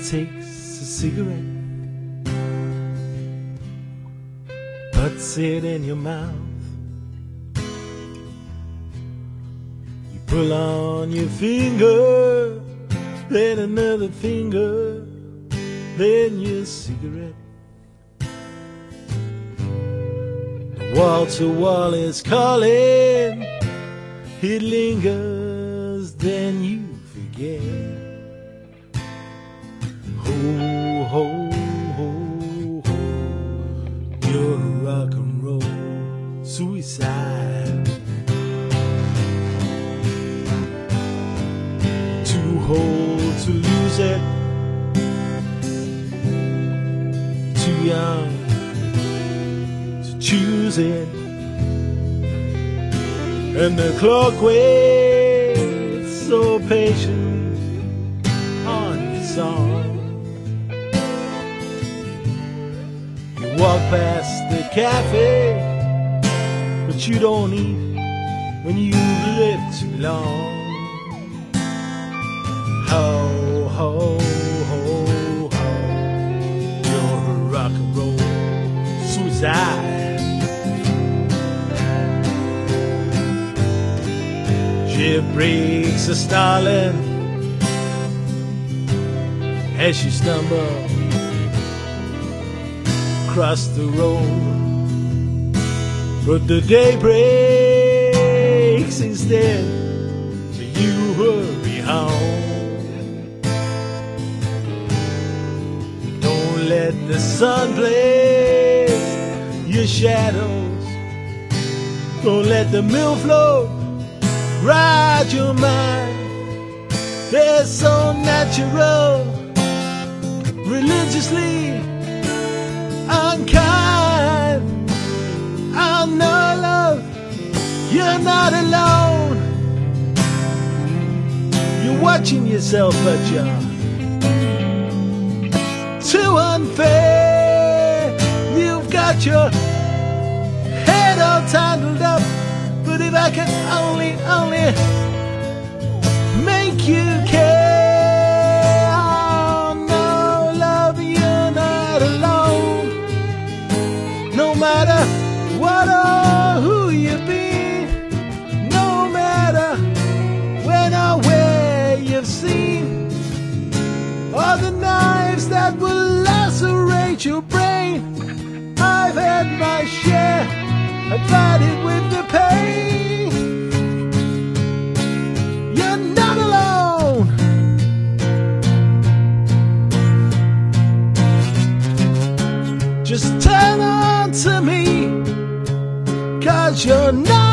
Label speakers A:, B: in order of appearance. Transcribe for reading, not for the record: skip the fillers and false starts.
A: takes a cigarette, puts it in your mouth. You pull on your finger, then another finger, then your cigarette. The wall to wall is calling, it lingers, then you forget. Ho, ho, ho, ho, you're a rock and roll suicide. Too old to lose it, too young to choose it, and the clock waits so patiently on your song. You walk past the cafe, but you don't eat when you've lived too long. Ho, ho, ho, ho, you're a rock and roll suicide. She breaks a starling as you stumble across the road, but the day breaks instead, so you hurry home. Don't let the sun blaze your shadows, don't let the mill float ride your mind. They're so natural, religiously unkind. I know, love, you're not alone. You're watching yourself, but you're too unfair. You've got your head all tangled up, but if I could only make you care. Oh no, love, you're not alone. No matter what or who you've been, no matter when or where you've seen, all the knives that will lacerate your brain, I've had my share, I've fighted with the pain. You're not alone. Just turn on to me, 'cause you're not